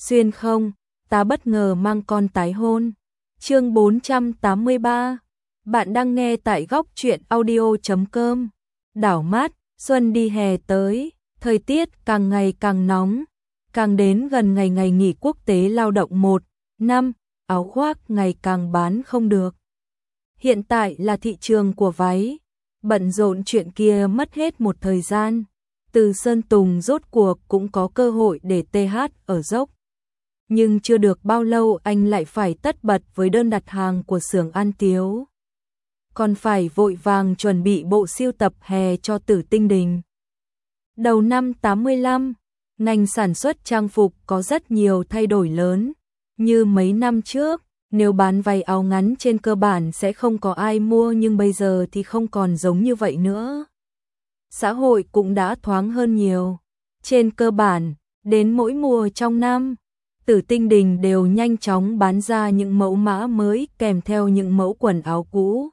Xuyên không, ta bất ngờ mang con tái hôn. Chương 483. Bạn đang nghe tại góc truyện audio.com. Đảo mát, xuân đi hè tới, thời tiết càng ngày càng nóng, càng đến gần ngày nghỉ quốc tế lao động 1 năm, áo khoác ngày càng bán không được. Hiện tại là thị trường của váy, bận rộn chuyện kia mất hết một thời gian. Từ Sơn Tùng rốt cuộc cũng có cơ hội để TH ở dốc. Nhưng chưa được bao lâu anh lại phải tất bật với đơn đặt hàng của xưởng An Tiếu. Còn phải vội vàng chuẩn bị bộ sưu tập hè cho Tử Tinh Đình. Đầu năm 85, ngành sản xuất trang phục có rất nhiều thay đổi lớn. Như mấy năm trước, nếu bán váy áo ngắn trên cơ bản sẽ không có ai mua, nhưng bây giờ thì không còn giống như vậy nữa. Xã hội cũng đã thoáng hơn nhiều. Trên cơ bản, đến mỗi mùa trong năm, Tử Tinh Đình đều nhanh chóng bán ra những mẫu mã mới kèm theo những mẫu quần áo cũ.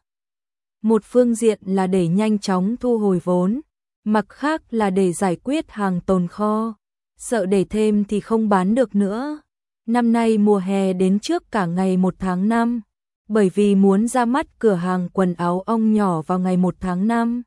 Một phương diện là để nhanh chóng thu hồi vốn, mặt khác là để giải quyết hàng tồn kho, sợ để thêm thì không bán được nữa. Năm nay mùa hè đến trước cả ngày 1 tháng 5, bởi vì muốn ra mắt cửa hàng quần áo ong nhỏ vào ngày 1 tháng 5.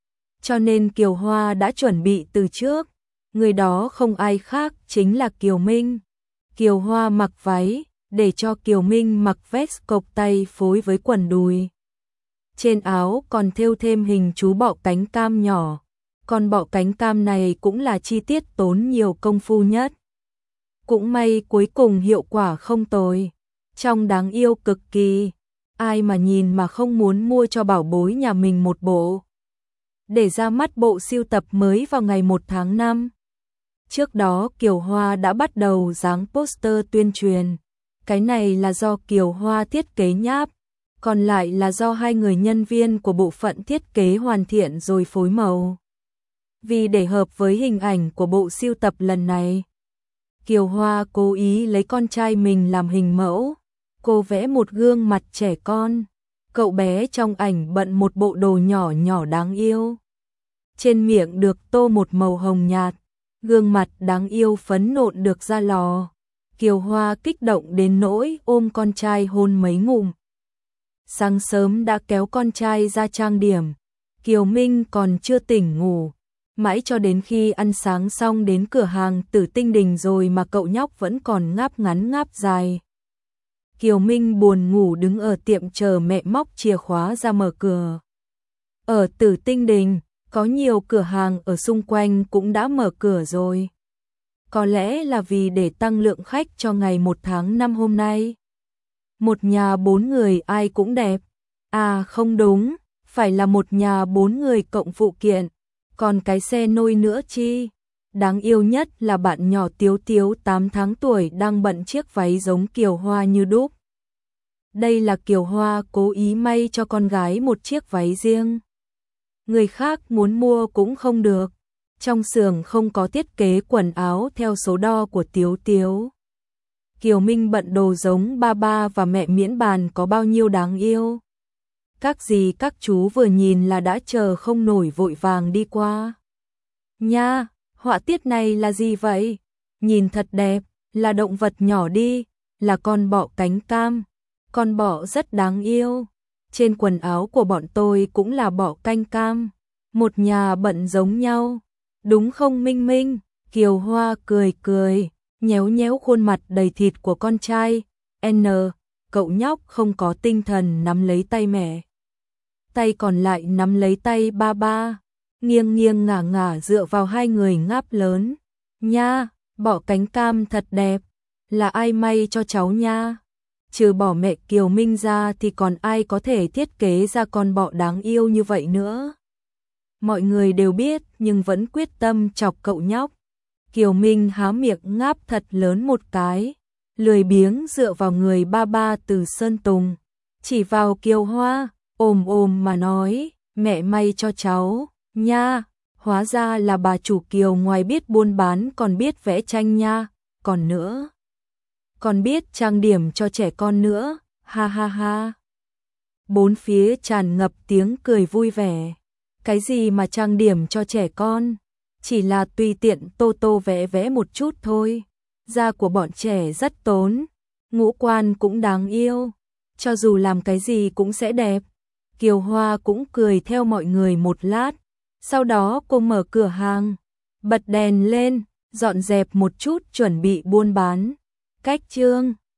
Cho nên Kiều Hoa đã chuẩn bị từ trước, người đó không ai khác chính là Kiều Minh. Kiều Hoa mặc váy, để cho Kiều Minh mặc vest cộc tay phối với quần đùi. Trên áo còn thêu thêm hình chú bọ cánh cam nhỏ, còn bọ cánh cam này cũng là chi tiết tốn nhiều công phu nhất. Cũng may cuối cùng hiệu quả không tồi, trông đáng yêu cực kỳ, ai mà nhìn mà không muốn mua cho bảo bối nhà mình một bộ. Để ra mắt bộ sưu tập mới vào ngày 1 tháng 5. Trước đó Kiều Hoa đã bắt đầu dán poster tuyên truyền. Cái này là do Kiều Hoa thiết kế nháp, còn lại là do 2 người nhân viên của bộ phận thiết kế hoàn thiện rồi phối màu. Vì để hợp với hình ảnh của bộ sưu tập lần này, Kiều Hoa cố ý lấy con trai mình làm hình mẫu. Cô vẽ một gương mặt trẻ con. Cậu bé trong ảnh bận một bộ đồ nhỏ nhỏ đáng yêu. Trên miệng được tô một màu hồng nhạt. Gương mặt đáng yêu phấn nộn được ra lò. Kiều Hoa kích động đến nỗi ôm con trai hôn mấy ngụm. Sáng sớm đã kéo con trai ra trang điểm. Kiều Minh còn chưa tỉnh ngủ. Mãi cho đến khi ăn sáng xong đến cửa hàng Tử Tinh Đình rồi mà cậu nhóc vẫn còn ngáp ngắn ngáp dài. Kiều Minh buồn ngủ đứng ở tiệm chờ mẹ móc chìa khóa ra mở cửa. Ở Tử Tinh Đình, có nhiều cửa hàng ở xung quanh cũng đã mở cửa rồi. Có lẽ là vì để tăng lượng khách cho ngày 1 tháng 5 hôm nay. Một nhà 4 người ai cũng đẹp. À không đúng, phải là một nhà 4 người cộng phụ kiện. Còn cái xe nôi nữa chi. Đáng yêu nhất là bạn nhỏ Tiếu Tiếu 8 tháng tuổi đang bận chiếc váy giống Kiều Hoa như đúc. Đây là Kiều Hoa cố ý may cho con gái một chiếc váy riêng. Người khác muốn mua cũng không được. Trong xưởng không có thiết kế quần áo theo số đo của Tiếu Tiếu. Kiều Minh bận đồ giống ba ba và mẹ miễn bàn có bao nhiêu đáng yêu. Các dì các chú vừa nhìn là đã chờ không nổi vội vàng đi qua. Nha, họa tiết này là gì vậy? Nhìn thật đẹp, là động vật nhỏ đi, là con bọ cánh cam. Con bọ rất đáng yêu. Trên quần áo của bọn tôi cũng là bọ cánh cam. Một nhà bận giống nhau. Đúng không Minh Minh? Kiều Hoa cười cười, nhéo nhéo khuôn mặt đầy thịt của con trai. Cậu nhóc không có tinh thần nắm lấy tay mẹ. Tay còn lại nắm lấy tay ba ba. Nghiêng nghiêng ngả ngả dựa vào 2 người ngáp lớn. Nha, bọ cánh cam thật đẹp. Là ai may cho cháu nha? Trừ bỏ mẹ Kiều Minh ra thì còn ai có thể thiết kế ra con bọ đáng yêu như vậy nữa. Mọi người đều biết nhưng vẫn quyết tâm chọc cậu nhóc. Kiều Minh há miệng ngáp thật lớn một cái, lười biếng dựa vào người ba ba Từ Sơn Tùng, chỉ vào Kiều Hoa, ôm mà nói, mẹ may cho cháu, nha, hóa ra là bà chủ Kiều ngoài biết buôn bán còn biết vẽ tranh nha, còn nữa. Còn biết trang điểm cho trẻ con nữa, ha ha ha. Bốn phía tràn ngập tiếng cười vui vẻ. Cái gì mà trang điểm cho trẻ con? Chỉ là tùy tiện tô tô vẽ vẽ một chút thôi. Da của bọn trẻ rất tốn, ngũ quan cũng đáng yêu, cho dù làm cái gì cũng sẽ đẹp. Kiều Hoa cũng cười theo mọi người một lát, sau đó cô mở cửa hàng, bật đèn lên, dọn dẹp một chút chuẩn bị buôn bán. Cách chương